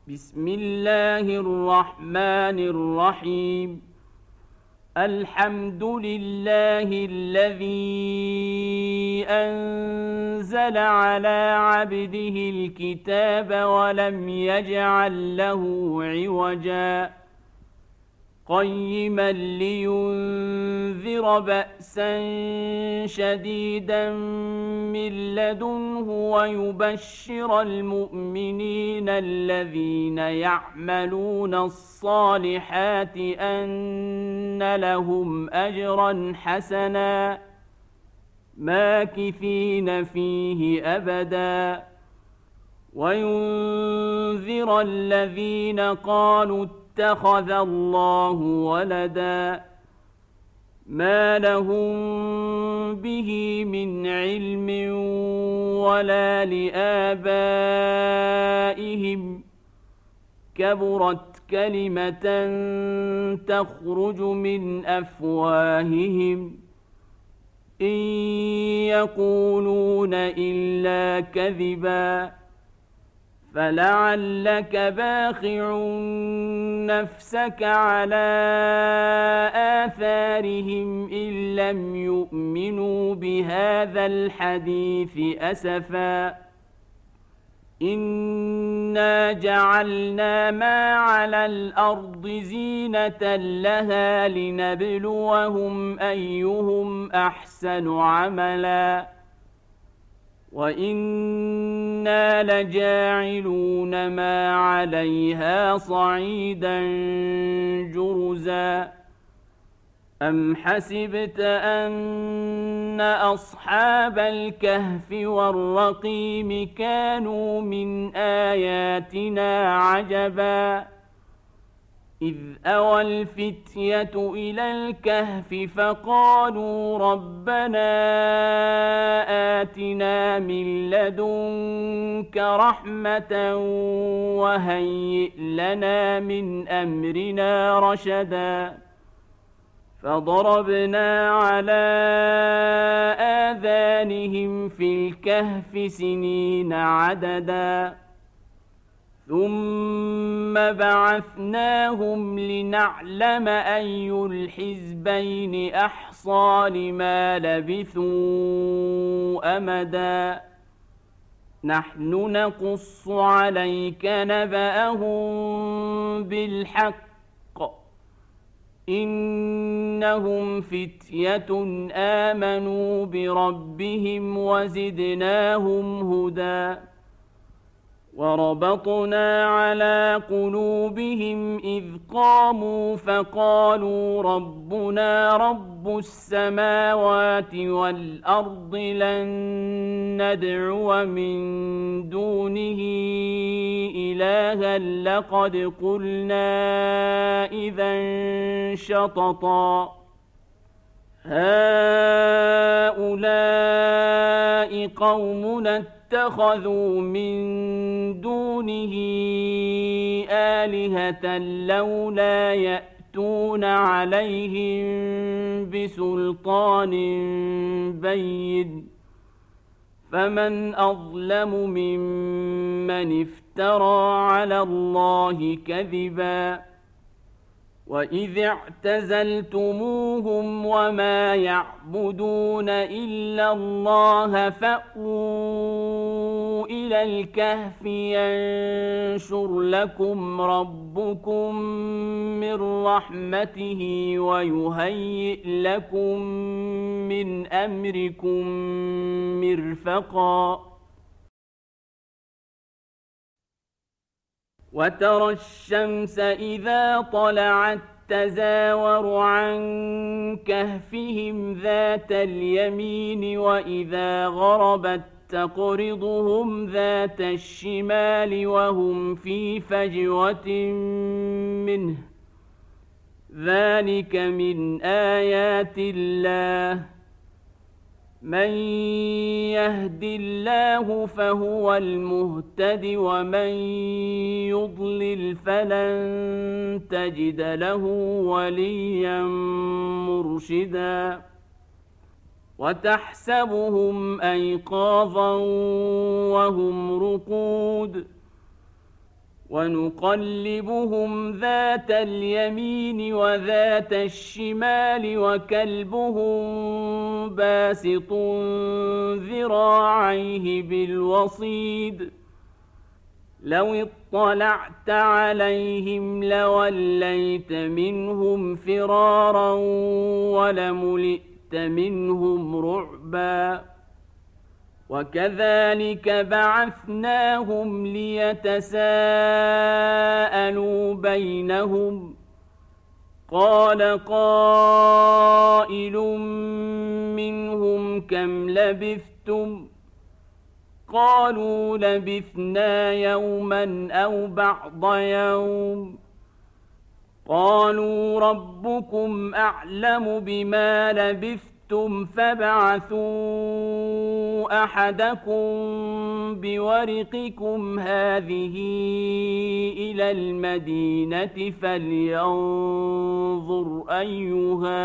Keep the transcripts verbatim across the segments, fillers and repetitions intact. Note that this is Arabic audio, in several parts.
بسم الله الرحمن الرحيم. الحمد لله الذي أنزل على عبده الكتاب ولم يجعل له عوجا قيما لينذر بأسا شديدا من لدنه ويبشر المؤمنين الذين يعملون الصالحات أن لهم أجرا حسنا ماكثين فيه أبدا وينذر الذين قالوا اتخذ الله ولدا ما لهم به من علم ولا لآبائهم كبرت كلمة تخرج من أفواههم إن يقولون إلا كذبا فلعلك باخع نفسك على آثارهم إن لم يؤمنوا بهذا الحديث أسفا إنا جعلنا ما على الأرض زينة لها لنبلوهم أيهم أحسن عملا وإنا لجاعلون ما عليها صعيدا جرزا أم حسبت أن أصحاب الكهف والرقيم كانوا من آياتنا عجبا إذ أوى الفتية إلى الكهف فقالوا ربنا آتنا من لدنك رحمة وهيئ لنا من أمرنا رشدا فضربنا على آذانهم في الكهف سنين عددا ثم بعثناهم لنعلم أي الحزبين أحصى لما لبثوا أمدا نحن نقص عليك نبأهم بالحق إنهم فتية آمنوا بربهم وزدناهم هدى وربطنا على قلوبهم إذ قاموا فقالوا ربنا رب السماوات والأرض لن ندعو من دونه إلها لقد قلنا إذا شططا هؤلاء قومنا اتخذوا من دونه آلهة لولا يأتون عليهم بسلطان بين فمن أظلم ممن افترى على الله كذبا وإذ اعتزلتموهم وما يعبدون إلا الله فأووا إلى الكهف ينشر لكم ربكم من رحمته ويهيئ لكم من أمركم مرفقا وترى الشمس إذا طلعت تزاور عن كهفهم ذات اليمين وإذا غربت تقرضهم ذات الشمال وهم في فجوة منه ذلك من آيات الله من يهد الله فهو المهتد ومن يضلل فلن تجد له وليا مرشدا وتحسبهم أيقاظا وهم رقود ونقلبهم ذات اليمين وذات الشمال وكلبهم باسط ذراعيه بالوصيد لو اطلعت عليهم لوليت منهم فرارا ولملئت منهم رعبا وكذلك بعثناهم ليتساءلوا بينهم قال قائل منهم كم لبثتم قالوا لبثنا يوما أو بعض يوم قالوا ربكم أعلم بما لبثتم فابعثوا أحدكم بورقكم هذه إلى المدينة فلينظر أيها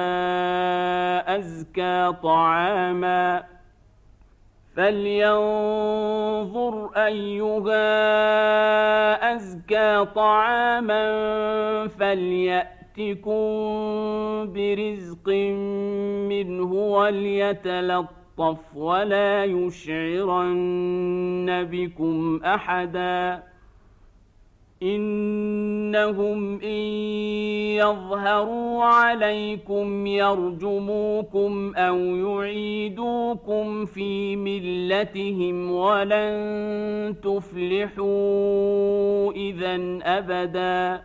أزكى طعاما فلينظر أيها أزكى طعاما فليأتكم برزق منه وليتلطف ولا يشعرن بكم أحدا إنهم إن يظهروا عليكم يرجموكم أو يعيدوكم في ملتهم ولن تفلحوا إذن أبدا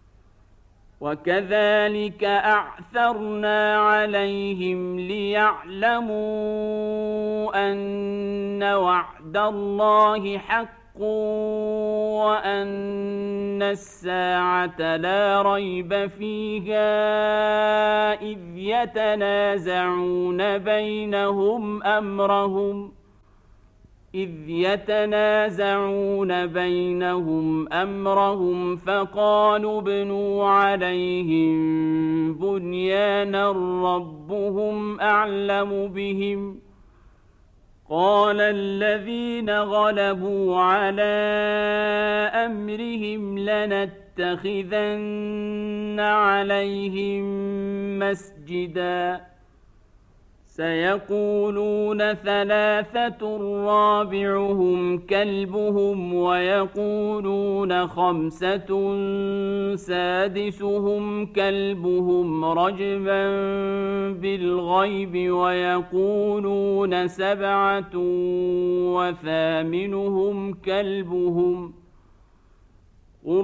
وكذلك أعثرنا عليهم ليعلموا أن وعد الله حق وأن الساعة لا ريب فيها إذ يتنازعون بينهم أمرهم إذ يتنازعون بينهم أمرهم فقالوا ابنوا عليهم بنيانا ربهم أعلم بهم قال الذين غلبوا على أمرهم لنتخذن عليهم مسجدا سيقولون ثلاثة رابعهم كلبهم ويقولون خمسة سادسهم كلبهم رجما بالغيب ويقولون سبعة وثامنهم كلبهم قل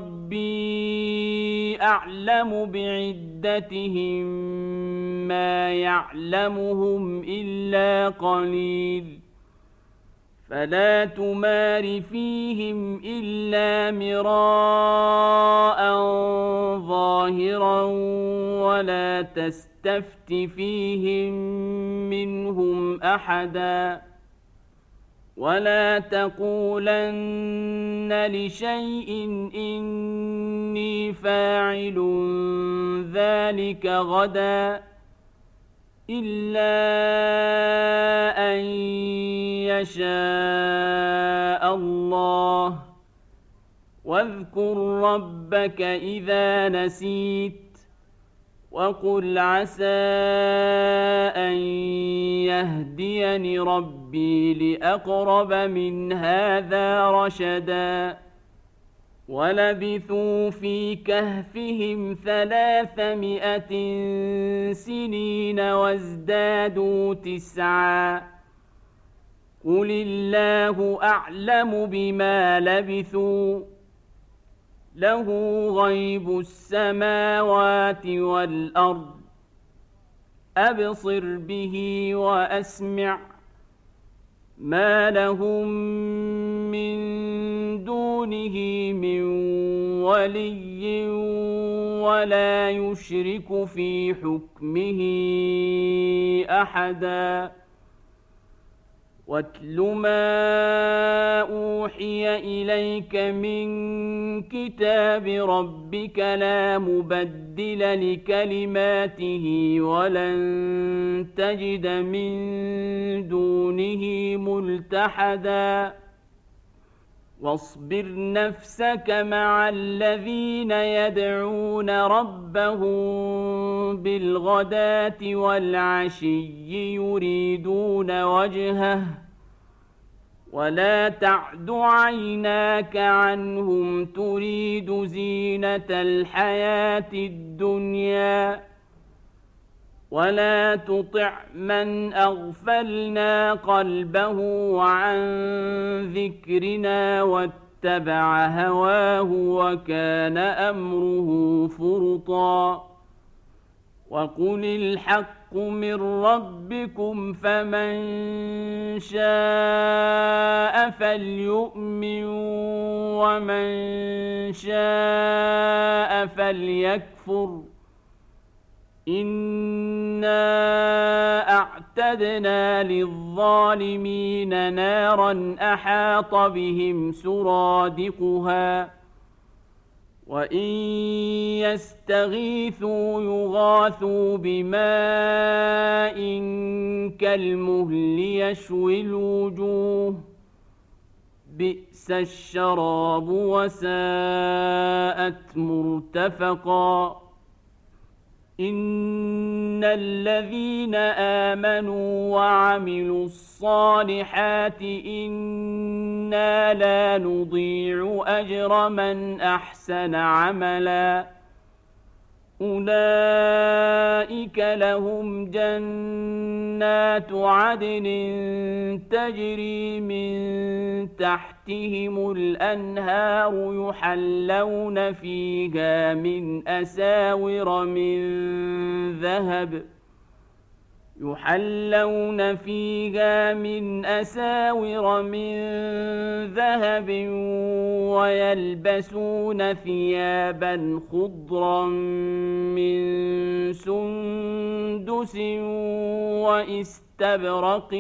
ربي أعلم بعدتهم ما يعلمهم إلا قليل فلا تمار فيهم إلا مراء ظاهرا ولا تستفت فيهم منهم أحدا ولا تقولن لشيء إني فاعل ذلك غدا إلا أن يشاء الله واذكر ربك إذا نسيت وقل عسى أن يهديني ربي لأقرب من هذا رشدا ولبثوا في كهفهم ثلاثمائة سنين وازدادوا تسعا قل الله أعلم بما لبثوا له غيب السماوات والأرض أبصر به وأسمع ما لهم من دونه من ولي ولا يشرك في حكمه أحدا واتل ما أوحي إليك من كتاب ربك لا مبدل لكلماته ولن تجد من دونه ملتحدا واصبر نفسك مع الذين يدعون ربهم بالغداة والعشي يريدون وجهه ولا تعد عيناك عنهم تريد زينة الحياة الدنيا ولا تطع من أغفلنا قلبه عن ذكرنا واتبع هواه وكان أمره فرطا وقل الحق من ربكم فمن شاء فليؤمن ومن شاء فليكفر إنا أعتدنا للظالمين نارا أحاط بهم سرادقها وإن يستغيثوا يغاثوا بماء كالمهل يشوي الوجوه بئس الشراب وساءت مرتفقا إن الذين آمنوا وعملوا الصالحات إنا لا نضيع أجر من أحسن عملا أولئك لهم جنات عدن تجري من تحتهم الأنهار يحلون فيها من أساور من ذهب يحلون فيها من أساور من ذهب ويلبسون ثيابا خضرا من سندس واستبرق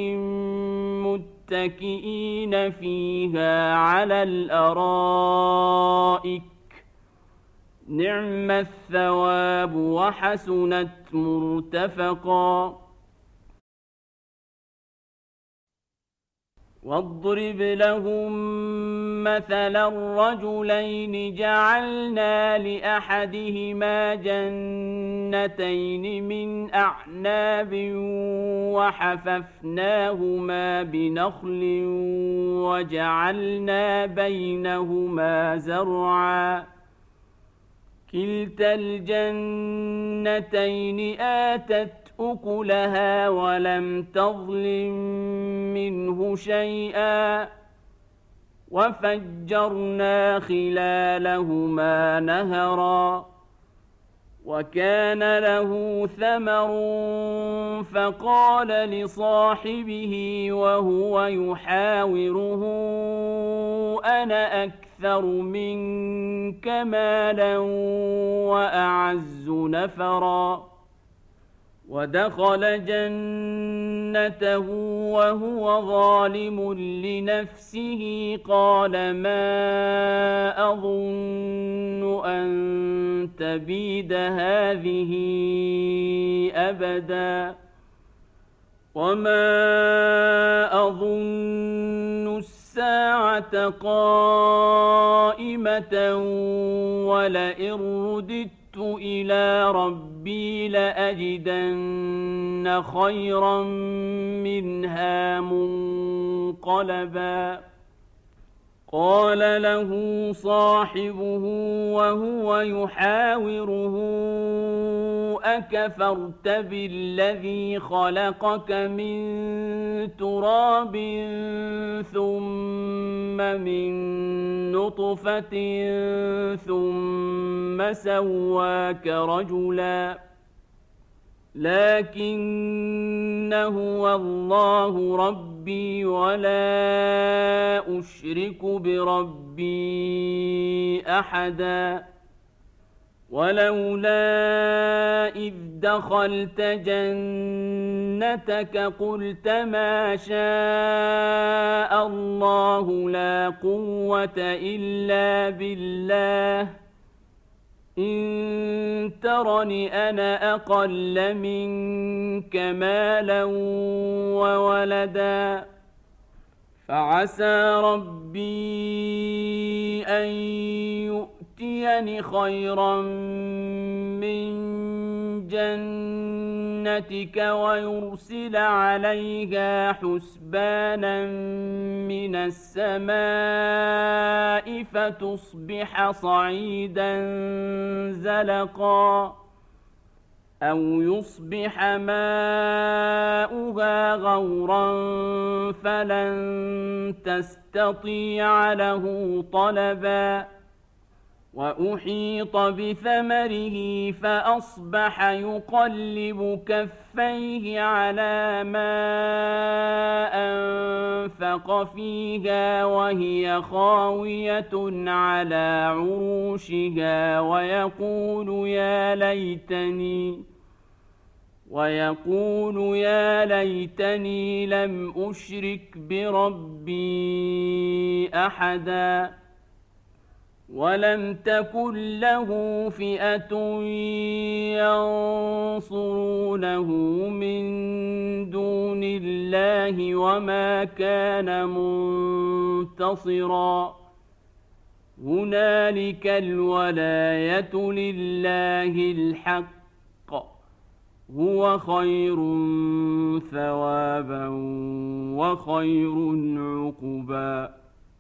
متكئين فيها على الأرائك نعم الثواب وحسنت مرتفقا واضرب لهم مثلا الرجلين جعلنا لأحدهما جنتين من أعناب وحففناهما بنخل وجعلنا بينهما زرعا كلتا الجنتين آتت أكلها ولم تظلم منه شيئا وفجرنا خلالهما نهرا وكان له ثمر فقال لصاحبه وهو يحاوره أنا أكثر منك مالا وأعز نفرا ودخل جنته وهو ظالم لنفسه قال ما أظن أن تبيد هذه أبدا وما أظن الساعة قائمة ولئن رددت إلى ربي لأجدن خيرا منها منقلبا قال له صاحبه وهو يحاوره أكفرت بالذي خلقك من تراب ثم من نطفة ثم سواك رجلا لكن هو الله ربي ولا أشرك بربي أحدا ولولا إذ دخلت جنتك قلت ما شاء الله لا قوة إلا بالله إن ترني أنا أقل منك مالا وولدا فعسى ربي أن يؤتيني خيرا من جنتك ويرسل عليها حسبانا من السماء فتصبح صعيدا زلقا أو يصبح ماؤها غورا فلن تستطيع له طلبا وأحيط بثمره فأصبح يقلب كفيه على ما أنفق فيها وهي خاوية على عروشها ويقول يا ليتني ويقول يا ليتني لم أشرك بربي أحدا ولم تكن له فئة ينصرونه من دون الله وما كان منتصرا هنالك الولاية لله الحق هو خير ثوابا وخير عقبا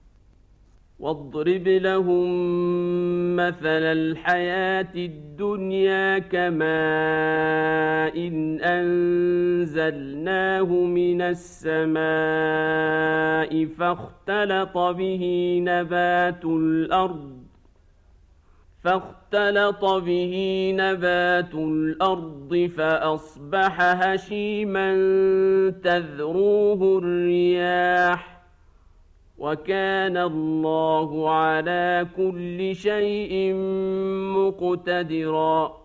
واضرب لهم مثل الحياة الدنيا كماء إن أنزلناه من السماء فاختلط به نبات الأرض فاختلط به نبات الأرض فأصبح هشيما تذروه الرياح وكان الله على كل شيء مقتدرا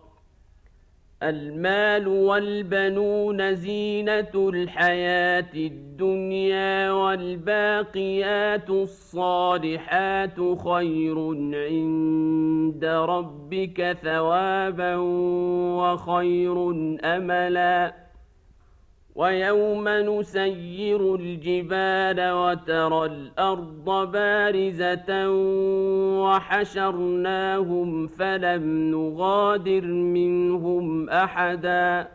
المال والبنون زينة الحياة الدنيا والباقيات الصالحات خير عند ربك ثوابا وخير أملا ويوم نسير الجبال وترى الأرض بارزة وحشرناهم فلم نغادر منهم أحدا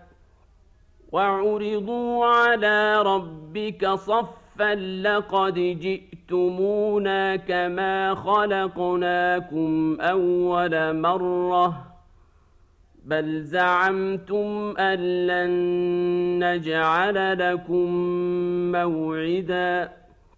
وعرضوا على ربك صفا لقد جئتمونا كما خلقناكم أول مرة بل زعمتم أن لن نجعل لكم موعدا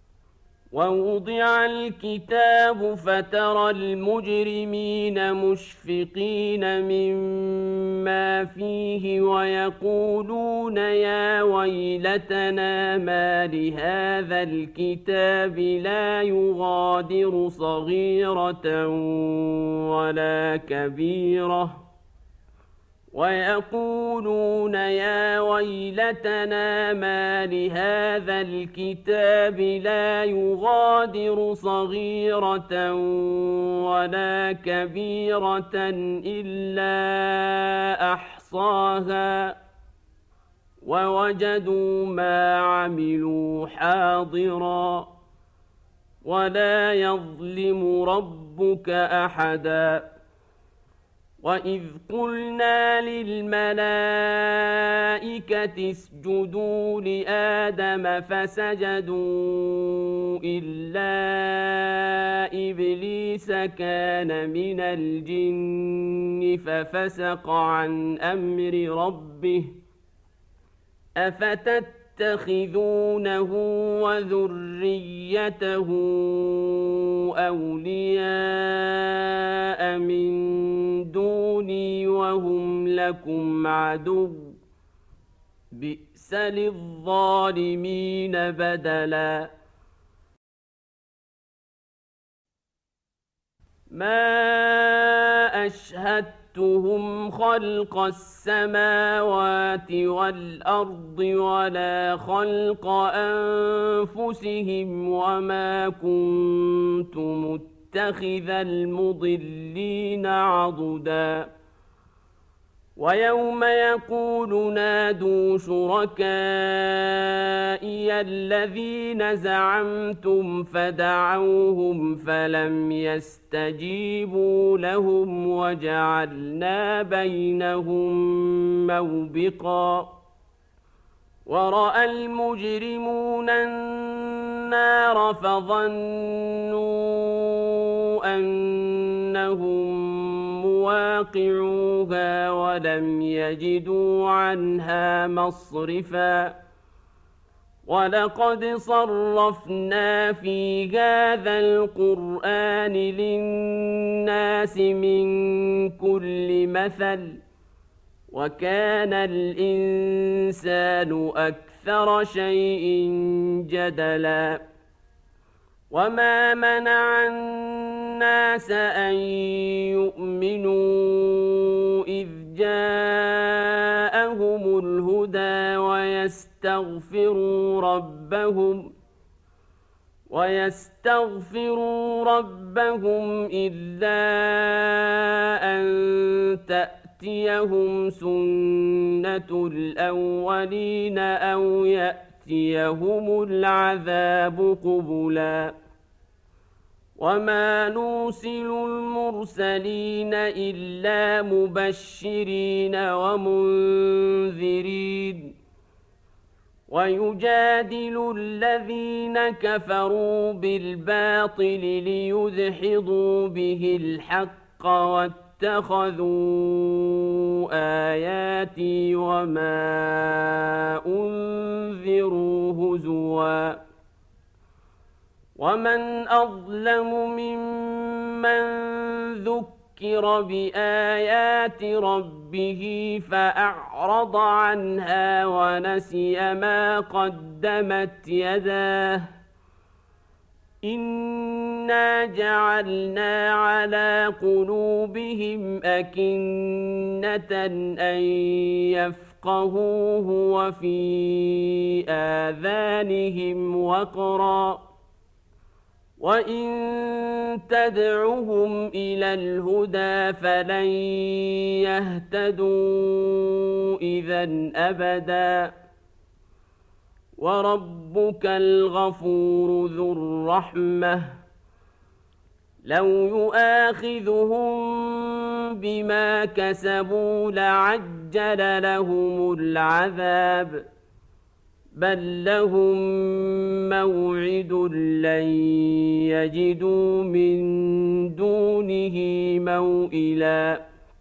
ووضع الكتاب فترى المجرمين مشفقين مما فيه ويقولون يا ويلتنا ما لهذا الكتاب لا يغادر صغيرة ولا كبيرة ويقولون يا ويلتنا ما لهذا الكتاب لا يغادر صغيرة ولا كبيرة إلا أحصاها ووجدوا ما عملوا حاضرا ولا يظلم ربك أحدا وإذ قلنا للملائكة اسجدوا لآدم فسجدوا إلا إبليس كان من الجن ففسق عن أمر ربه أفتتخذونه وذريته أولياء من دوني وهم لكم عدو بئس للظالمين بدلا ما أشهدتهم خلق السماوات والأرض ولا خلق أنفسهم وما كنت متخذ المضلين عضدا ويوم يقول نادوا شركائي الذين زعمتم فدعوهم فلم يستجيبوا لهم وجعلنا بينهم موبقا ورأى المجرمون النار فظنوا أنهم مواقعوها ولم يجدوا عنها مصرفا ولقد صرفنا في هذا القرآن للناس من كل مثل وكان الإنسان أكثر شيء جدلا وما منع الناس أن يؤمنوا إذ جاءهم الهدى ويستغفروا ربهم ويستغفروا ربهم إلا أن تأتيهم سنة الأولين أو يأتيهم العذاب قبلا وما نرسل المرسلين إلا مبشرين ومنذرين ويجادل الذين كفروا بالباطل ليدحضوا به الحق واتخذوا آياتي وما أنذروا هزوا ومن أظلم ممن ذكر بآيات ربه فأعرض عنها ونسي ما قدمت يداه إنا جعلنا على قلوبهم أكنة أن يفقهوه وفي آذانهم وقرا وإن تدعهم إلى الهدى فلن يهتدوا إذن أبدا وربك الغفور ذو الرحمة لو يؤاخذهم بما كسبوا لعجل لهم العذاب بل لهم موعد لن يجدوا من دونه موئلا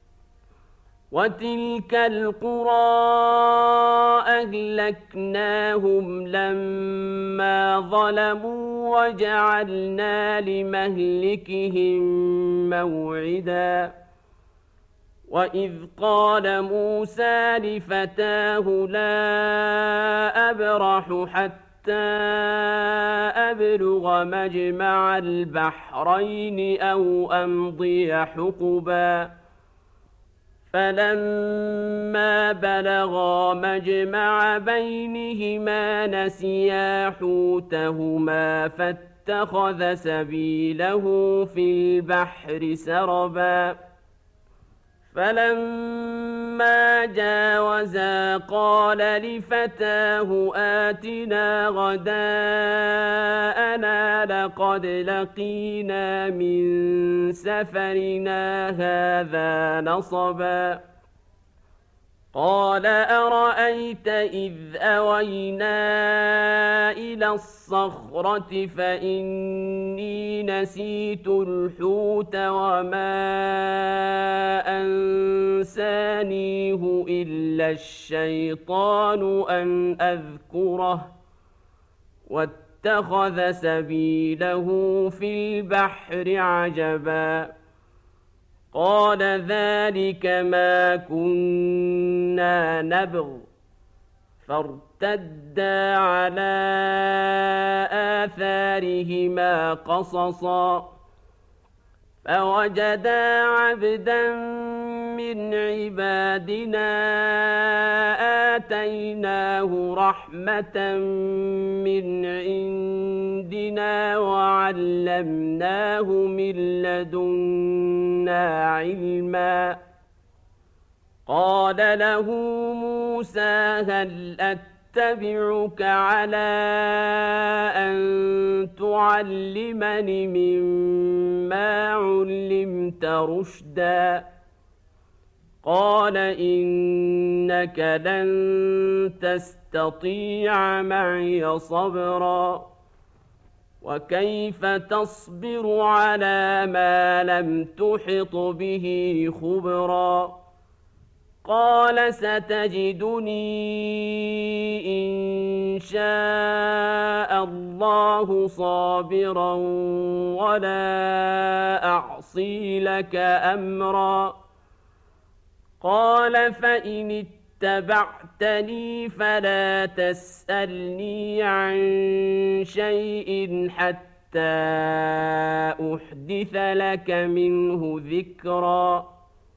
وتلك القرى أهلكناهم لما ظلموا وجعلنا لمهلكهم موعدا وإذ قال موسى لفتاه لا أبرح حتى أبلغ مجمع البحرين أو أمضي حقبا فلما بلغا مجمع بينهما نسيا حوتهما فاتخذ سبيله في البحر سربا فلما جاوزا قال لفتاه آتنا غداءنا لقد لقينا من سفرنا هذا نصبا قال أرأيت إذ أوينا إلى الصخرة فإني نسيت الحوت وما أنسانيه إلا الشيطان أن أذكره واتخذ سبيله في البحر عجبا قال ذلك ما كنا نبغ فارتدا على آثارهما قصصا فوجدا عبدا من عبادنا آتيناه رحمة من عندنا وعلمناه من لدنا علما قال له موسى هل أتبعك على أن تعلمني مما علمت رشدا قال إنك لن تستطيع معي صبرا وكيف تصبر على ما لم تحط به خبرا قال ستجدني إن شاء الله صابرا ولا أعصي لك أمرا قال فإن اتبعتني فلا تسألني عن شيء حتى أحدث لك منه ذكرا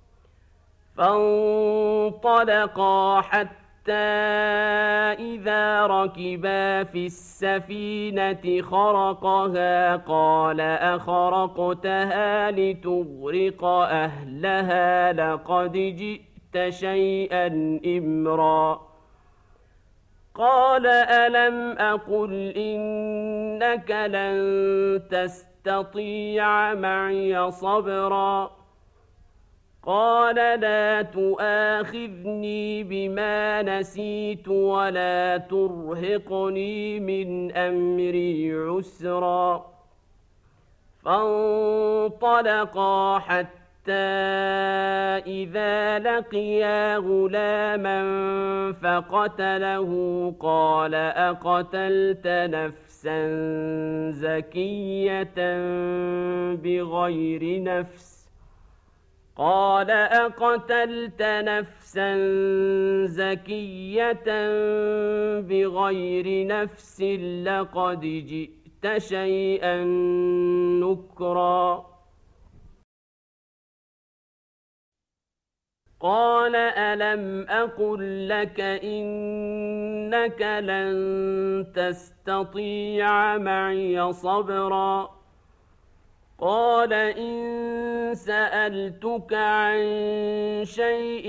فانطلقا حتى إذا ركبا في السفينة خرقها قال أخرقتها لتغرق أهلها لقد جئت شيئا إمرا قال ألم أقل إنك لن تستطيع معي صبرا قال لا تؤاخذني بما نسيت ولا ترهقني من أمري عسرا فانطلقا حتى إذا لقيا غلاما فقتله قال أقتلت نفسا زكية بغير نفس قال أقتلت نفسا زكية بغير نفس لقد جئت شيئا نكرا قال ألم أقل لك إنك لن تستطيع معي صبرا قال إن سألتك عن شيء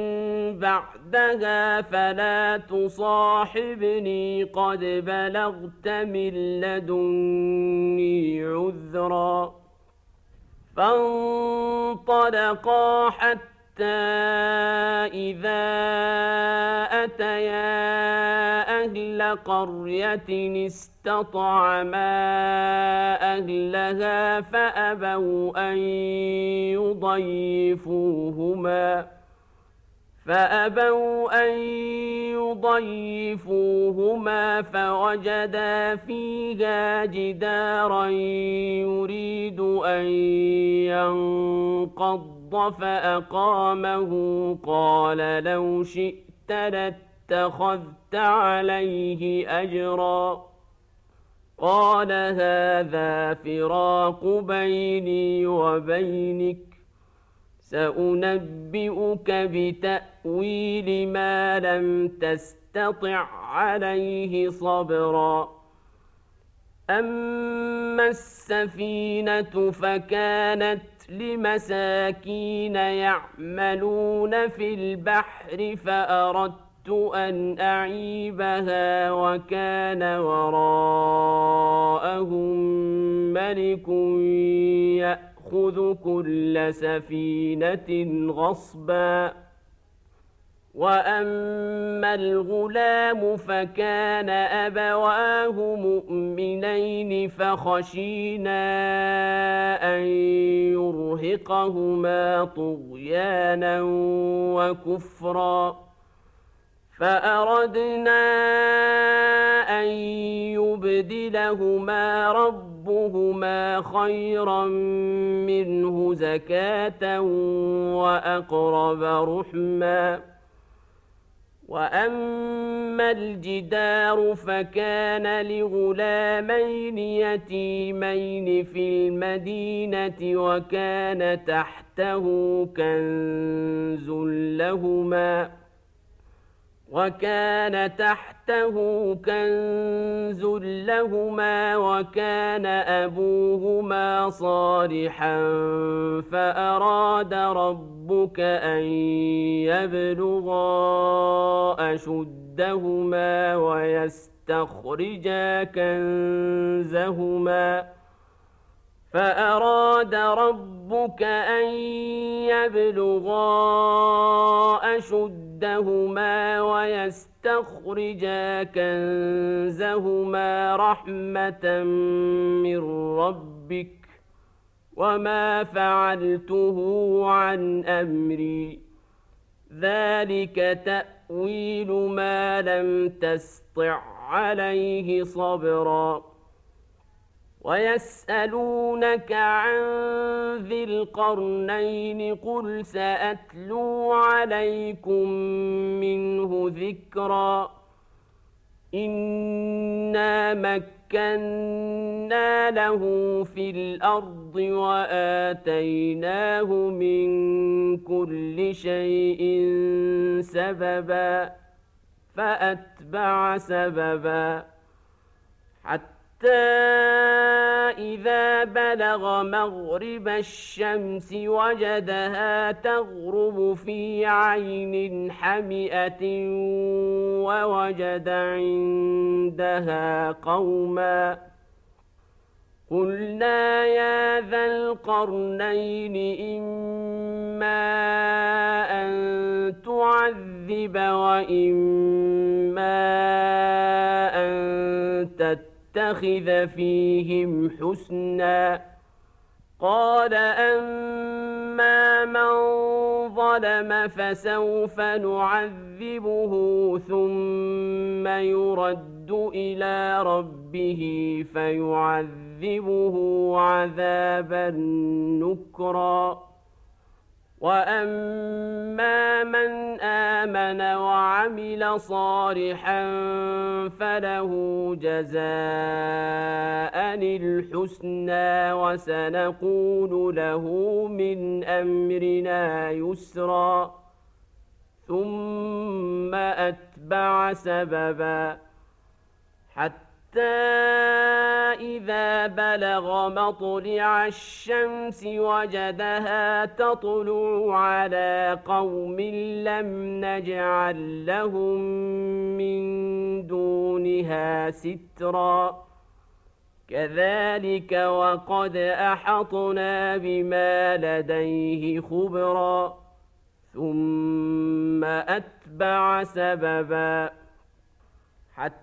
بعدها فلا تصاحبني قد بلغت من لدني عذرا فانطلقا حتى إذا أتيا أهل قرية استطعما أهلها فأبوا أن يضيفوهما فأبوا أن يضيفوهما فوجدا فيها جدارا يريد أن ينقض فأقامه قال لو شئت لاتخذت عليه أجرا قال هذا فراق بيني وبينك سأنبئك بتأويل ما لم تستطع عليه صبرا أما السفينة فكانت لمساكين يعملون في البحر فأردت أن أعيبها وكان وراءهم ملك يأخذ كل سفينة غصبا وأما الغلام فكان أبواه مؤمنين فخشينا أن يرهقهما طغيانا وكفرا فأردنا أن يبدلهما ربهما خيرا منه زكاة وأقرب رحما وأما الجدار فكان لغلامين يتيمين في المدينة وكان تحته كنز لهما وكان تحته كنز لهما وكان أبوهما صالحا فأراد ربهما ربك أن يبلغا أشدهما ويستخرجا كنزهما فأراد ربك أن يبلغا أشدهما ويستخرجا كنزهما رحمة من ربك وما فعلته عن أمري ذلك تأويل ما لم تسطع عليه صبرا ويسألونك عن ذي القرنين قل سأتلو عليكم منه ذكرا إنا مكنا له في الأرض وآتيناه من كل شيء سببا فأتبع سببا حتى إذا بلغ مغرب الشمس وجدها تغرب في عين حمئة ووجد عندها قوما قلنا يا ذا القرنين إما أن تعذب وإما أن تتخذ فيهم حسنا قال أما من ظلم فسوف نعذبه ثم يرد إلى ربه فيعذبه عذابا نكرا وأما من آمن وعمل صالحا فله جزاء الحسنى وسنقول له من أمرنا يسرا ثم أتبع سببا حتى إذا بلغ مطلع الشمس وجدها تطلع على قوم لم نجعل لهم من دونها سترا كذلك وقد أحطنا بما لديه خبرا ثم أتبع سببا حتى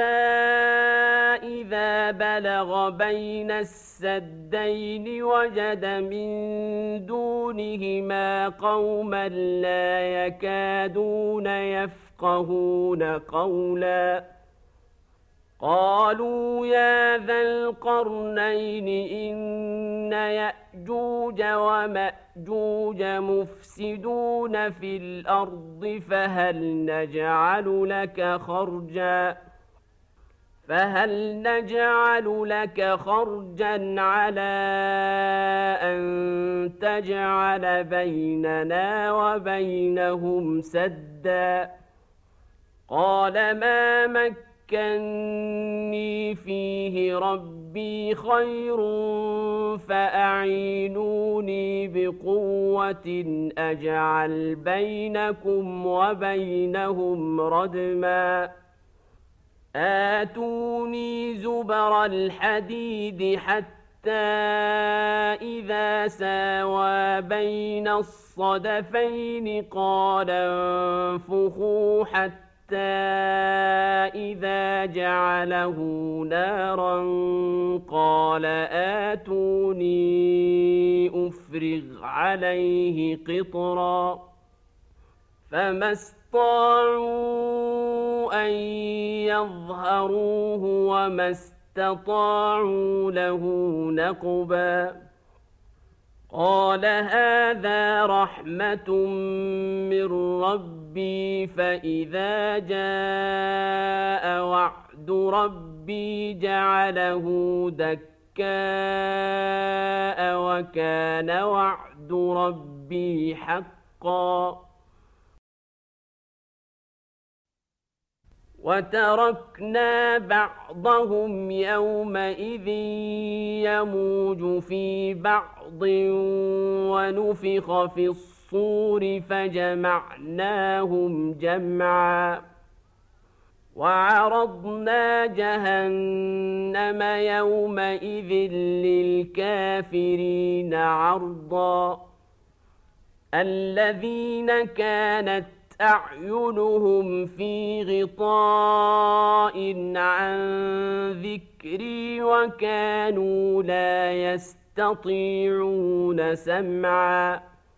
إذا بلغ بين السدين وجد من دونهما قوما لا يكادون يفقهون قولا قالوا يا ذا القرنين إن يأجوج ومأجوج مفسدون في الأرض فهل نجعل لك خرجا فهل نجعل لك خرجا على أن تجعل بيننا وبينهم سدا قال ما مكني فيه ربي خير فأعينوني بقوة أجعل بينكم وبينهم ردما آتوني زبر الحديد حتى إذا ساوى بين الصدفين قال انفخوا حتى إذا جعله نارا قال آتوني أفرغ عليه قطرا فما استطاعوا أن يظهروه وما استطاعوا له نقبا قال هذا رحمة من ربي فإذا جاء وعد ربي جعله دكاء وكان وعد ربي حقا وتركنا بعضهم يومئذ يموج في بعض ونفخ في الصور الصور فجمعناهم جمعا وعرضنا جهنم يومئذ للكافرين عرضا الذين كانت أعينهم في غطاء عن ذكري وكانوا لا يستطيعون سمعا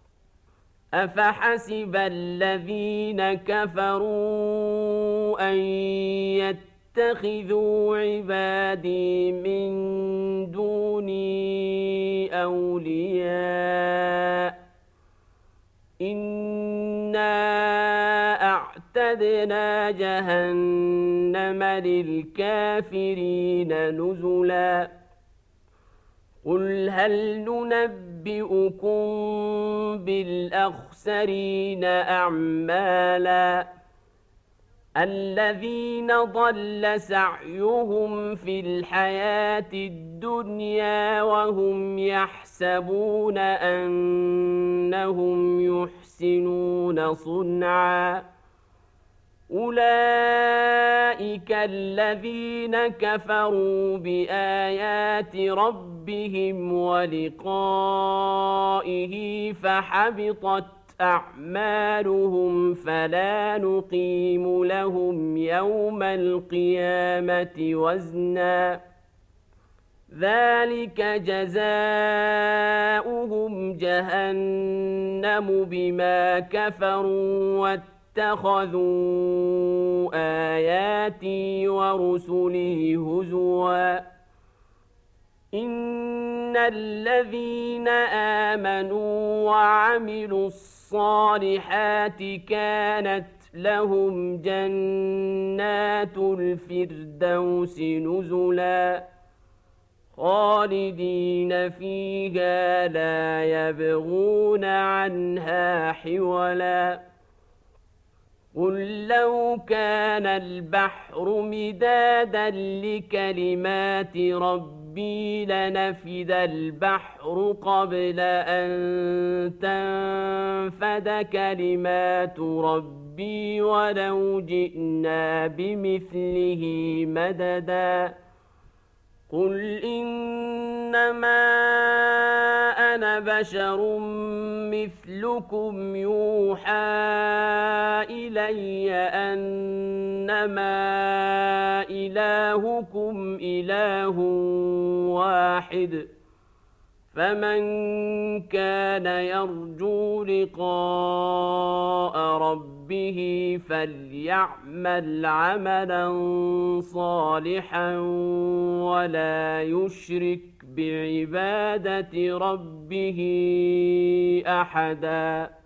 أفحسب الذين كفروا أن يتخذوا عبادي من دوني أولياء إنا أعتدنا جهنم للكافرين نزلا قل هل ننبئكم بالأخسرين أعمالا الذين ضل سعيهم في الحياة الدنيا وهم يحسبون أنهم يحسنون صنعا أولئك الذين كفروا بآيات ربهم ولقائه فحبطت أعمالهم فلا نقيم لهم يوم القيامة وزنا ذلك جزاؤهم جهنم بما كفروا واتخذوا آياتي ورسلي هزوا إن الذين آمنوا وعملوا الصالحات كانت لهم جنات الفردوس نزلا خالدين فيها لا يبغون عنها حولا قل لو كان البحر مدادا لكلمات ربي لنفد البحر قبل أن تنفد كلمات ربي ولو جئنا بمثله مددا قل إنما أنا بشر مثلكم يوحى إلي أنما إلهكم إله واحد فمن كان يرجو لقاء ربه فليعمل عملا صالحا ولا يشرك بعبادة ربه أحدا.